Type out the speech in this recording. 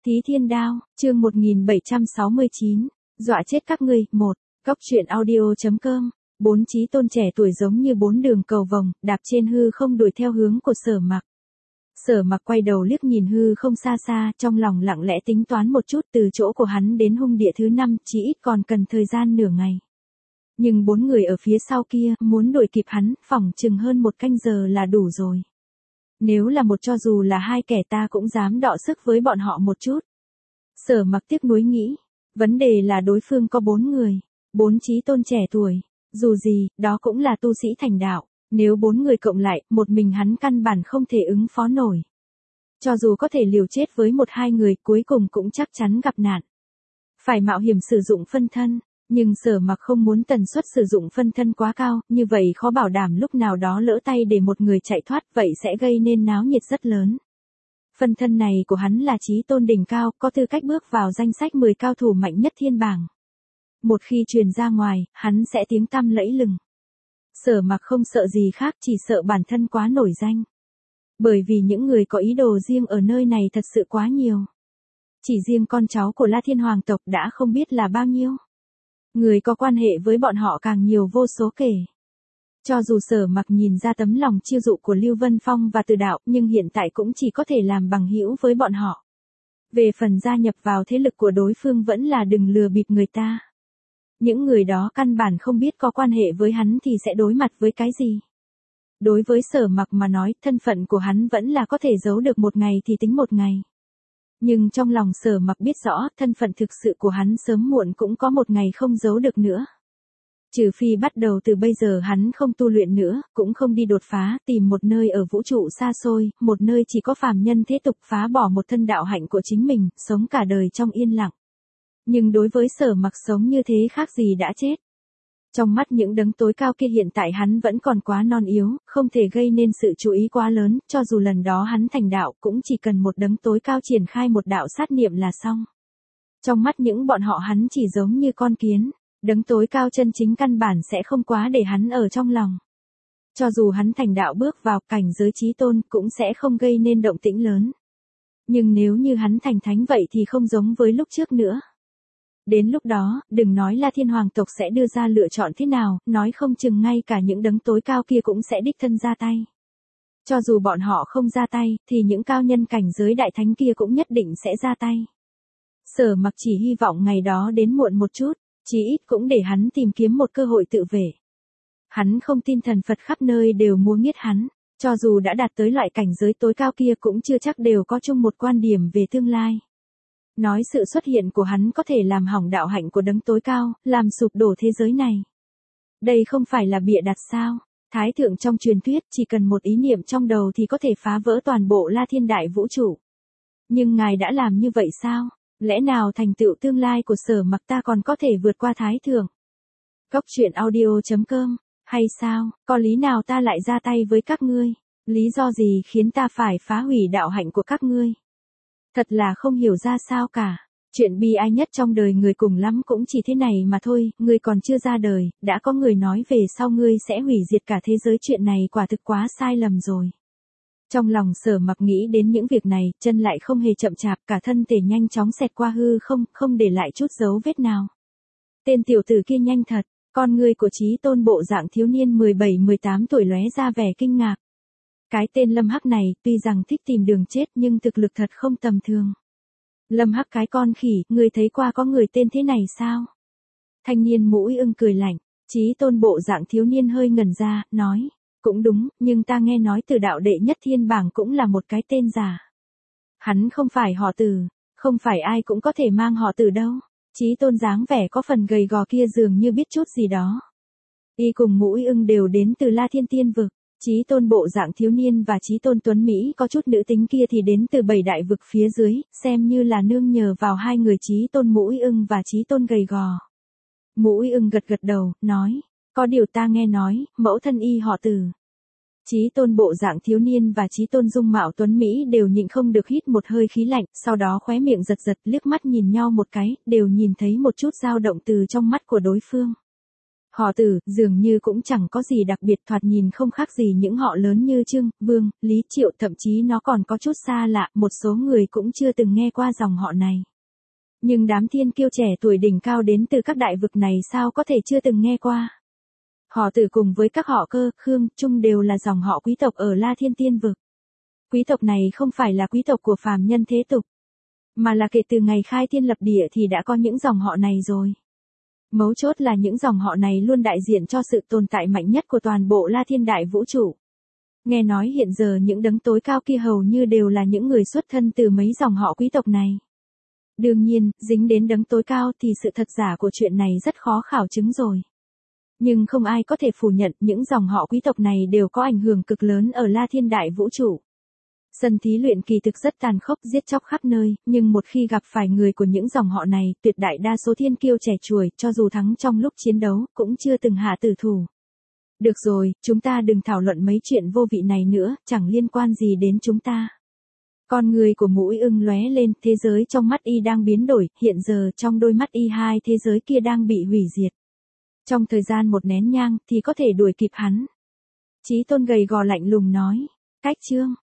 Thí Thiên Đao, chương 1769, dọa chết các ngươi, 1, Góc truyện audio.com, 4 chí tôn trẻ tuổi giống như 4 đường cầu vồng, đạp trên hư không đuổi theo hướng của Sở Mặc. Sở Mặc quay đầu liếc nhìn hư không xa xa, trong lòng lặng lẽ tính toán một chút, từ chỗ của hắn đến hung địa thứ 5, chỉ ít còn cần thời gian nửa ngày. Nhưng 4 người ở phía sau kia, muốn đuổi kịp hắn, phỏng chừng hơn 1 canh giờ là đủ rồi. Nếu là một cho dù là 2 kẻ ta cũng dám đọ sức với bọn họ một chút. Sở Mặc tiếc nuối nghĩ, vấn đề là đối phương có 4 người, 4 chí tôn trẻ tuổi, dù gì, đó cũng là tu sĩ thành đạo, nếu 4 người cộng lại, một mình hắn căn bản không thể ứng phó nổi. Cho dù có thể liều chết với 1-2 người, cuối cùng cũng chắc chắn gặp nạn. Phải mạo hiểm sử dụng phân thân, nhưng Sở Mặc không muốn tần suất sử dụng phân thân quá cao, như vậy khó bảo đảm lúc nào đó lỡ tay để một người chạy thoát, vậy sẽ gây nên náo nhiệt rất lớn. Phân thân này của hắn là chí tôn đỉnh cao, có tư cách bước vào danh sách 10 cao thủ mạnh nhất thiên bảng. Một khi truyền ra ngoài, hắn sẽ tiếng tăm lẫy lừng. Sở Mặc không sợ gì khác, chỉ sợ bản thân quá nổi danh. Bởi vì những người có ý đồ riêng ở nơi này thật sự quá nhiều. Chỉ riêng con cháu của La Thiên Hoàng tộc đã không biết là bao nhiêu. Người có quan hệ với bọn họ càng nhiều vô số kể. Cho dù Sở Mặc nhìn ra tấm lòng chiêu dụ của Lưu Vân Phong và Từ Đạo, nhưng hiện tại cũng chỉ có thể làm bằng hữu với bọn họ. Về phần gia nhập vào thế lực của đối phương vẫn là đừng lừa bịp người ta. Những người đó căn bản không biết có quan hệ với hắn thì sẽ đối mặt với cái gì. Đối với Sở Mặc mà nói, thân phận của hắn vẫn là có thể giấu được 1 ngày thì tính 1 ngày. Nhưng trong lòng Sở Mặc biết rõ, thân phận thực sự của hắn sớm muộn cũng có 1 ngày không giấu được nữa. Trừ phi bắt đầu từ bây giờ hắn không tu luyện nữa, cũng không đi đột phá, tìm một nơi ở vũ trụ xa xôi, một nơi chỉ có phàm nhân thế tục, phá bỏ một thân đạo hạnh của chính mình, sống cả đời trong yên lặng. Nhưng đối với Sở Mặc sống như thế khác gì đã chết. Trong mắt những đấng tối cao kia hiện tại hắn vẫn còn quá non yếu, không thể gây nên sự chú ý quá lớn, cho dù lần đó hắn thành đạo cũng chỉ cần một đấng tối cao triển khai một đạo sát niệm là xong. Trong mắt những bọn họ hắn chỉ giống như con kiến, đấng tối cao chân chính căn bản sẽ không quá để hắn ở trong lòng. Cho dù hắn thành đạo bước vào cảnh giới chí tôn cũng sẽ không gây nên động tĩnh lớn. Nhưng nếu như hắn thành thánh vậy thì không giống với lúc trước nữa. Đến lúc đó, đừng nói là Thiên Hoàng tộc sẽ đưa ra lựa chọn thế nào, nói không chừng ngay cả những đấng tối cao kia cũng sẽ đích thân ra tay. Cho dù bọn họ không ra tay, thì những cao nhân cảnh giới đại thánh kia cũng nhất định sẽ ra tay. Sở Mặc chỉ hy vọng ngày đó đến muộn một chút, chí ít cũng để hắn tìm kiếm một cơ hội tự vệ. Hắn không tin thần Phật khắp nơi đều mua nghiết hắn, cho dù đã đạt tới loại cảnh giới tối cao kia cũng chưa chắc đều có chung một quan điểm về tương lai. Nói sự xuất hiện của hắn có thể làm hỏng đạo hạnh của đấng tối cao, làm sụp đổ thế giới này. Đây không phải là bịa đặt sao? Thái thượng trong truyền thuyết chỉ cần một ý niệm trong đầu thì có thể phá vỡ toàn bộ La Thiên đại vũ trụ. Nhưng ngài đã làm như vậy sao? Lẽ nào thành tựu tương lai của Sở Mặc ta còn có thể vượt qua Thái thượng? Góc truyện audio.com, hay sao, có lý nào ta lại ra tay với các ngươi? Lý do gì khiến ta phải phá hủy đạo hạnh của các ngươi? Thật là không hiểu ra sao cả. Chuyện bi ai nhất trong đời người cùng lắm cũng chỉ thế này mà thôi, ngươi còn chưa ra đời, đã có người nói về sau ngươi sẽ hủy diệt cả thế giới, chuyện này quả thực quá sai lầm rồi. Trong lòng Sở Mặc nghĩ đến những việc này, chân lại không hề chậm chạp, cả thân thể nhanh chóng xẹt qua hư không, không để lại chút dấu vết nào. Tên tiểu tử kia nhanh thật, con ngươi của chí tôn bộ dạng thiếu niên 17-18 tuổi lóe ra vẻ kinh ngạc. Cái tên Lâm Hắc này, tuy rằng thích tìm đường chết nhưng thực lực thật không tầm thường. Lâm Hắc cái con khỉ, ngươi thấy qua có người tên thế này sao? Thanh niên mũi ưng cười lạnh, chí tôn bộ dạng thiếu niên hơi ngẩn ra, nói, cũng đúng, nhưng ta nghe nói Từ Đạo đệ nhất thiên bảng cũng là một cái tên giả. Hắn không phải họ Từ, không phải ai cũng có thể mang họ Từ đâu. Chí tôn dáng vẻ có phần gầy gò kia dường như biết chút gì đó. Y cùng mũi ưng đều đến từ La Thiên Tiên vực. Chí tôn bộ dạng thiếu niên và chí tôn tuấn Mỹ có chút nữ tính kia thì đến từ 7 đại vực phía dưới, xem như là nương nhờ vào 2 người chí tôn mũi ưng và chí tôn gầy gò. Mũi ưng gật gật đầu, nói, có điều ta nghe nói, mẫu thân y họ Từ. Chí tôn bộ dạng thiếu niên và chí tôn dung mạo tuấn Mỹ đều nhịn không được hít một hơi khí lạnh, sau đó khóe miệng giật giật liếc mắt nhìn nhau một cái, đều nhìn thấy một chút dao động từ trong mắt của đối phương. Họ Tử, dường như cũng chẳng có gì đặc biệt, thoạt nhìn không khác gì những họ lớn như Trương, Vương, Lý, Triệu, thậm chí nó còn có chút xa lạ, một số người cũng chưa từng nghe qua dòng họ này. Nhưng đám thiên kiêu trẻ tuổi đỉnh cao đến từ các đại vực này sao có thể chưa từng nghe qua. Họ Tử cùng với các họ Cơ, Khương, Trung đều là dòng họ quý tộc ở La Thiên Tiên vực. Quý tộc này không phải là quý tộc của phàm nhân thế tục, mà là kể từ ngày khai thiên lập địa thì đã có những dòng họ này rồi. Mấu chốt là những dòng họ này luôn đại diện cho sự tồn tại mạnh nhất của toàn bộ La Thiên Đại Vũ trụ. Nghe nói hiện giờ những đấng tối cao kia hầu như đều là những người xuất thân từ mấy dòng họ quý tộc này. Đương nhiên, dính đến đấng tối cao thì sự thật giả của chuyện này rất khó khảo chứng rồi. Nhưng không ai có thể phủ nhận những dòng họ quý tộc này đều có ảnh hưởng cực lớn ở La Thiên Đại Vũ trụ. Sân thí luyện kỳ thực rất tàn khốc, giết chóc khắp nơi, nhưng một khi gặp phải người của những dòng họ này, tuyệt đại đa số thiên kiêu trẻ tuổi, cho dù thắng trong lúc chiến đấu, cũng chưa từng hạ tử thủ. Được rồi, chúng ta đừng thảo luận mấy chuyện vô vị này nữa, chẳng liên quan gì đến chúng ta. Con người của Mũi Ưng lóe lên, thế giới trong mắt y đang biến đổi, hiện giờ trong đôi mắt y hai thế giới kia đang bị hủy diệt. Trong thời gian một nén nhang thì có thể đuổi kịp hắn. Chí Tôn gầy gò lạnh lùng nói, cách chương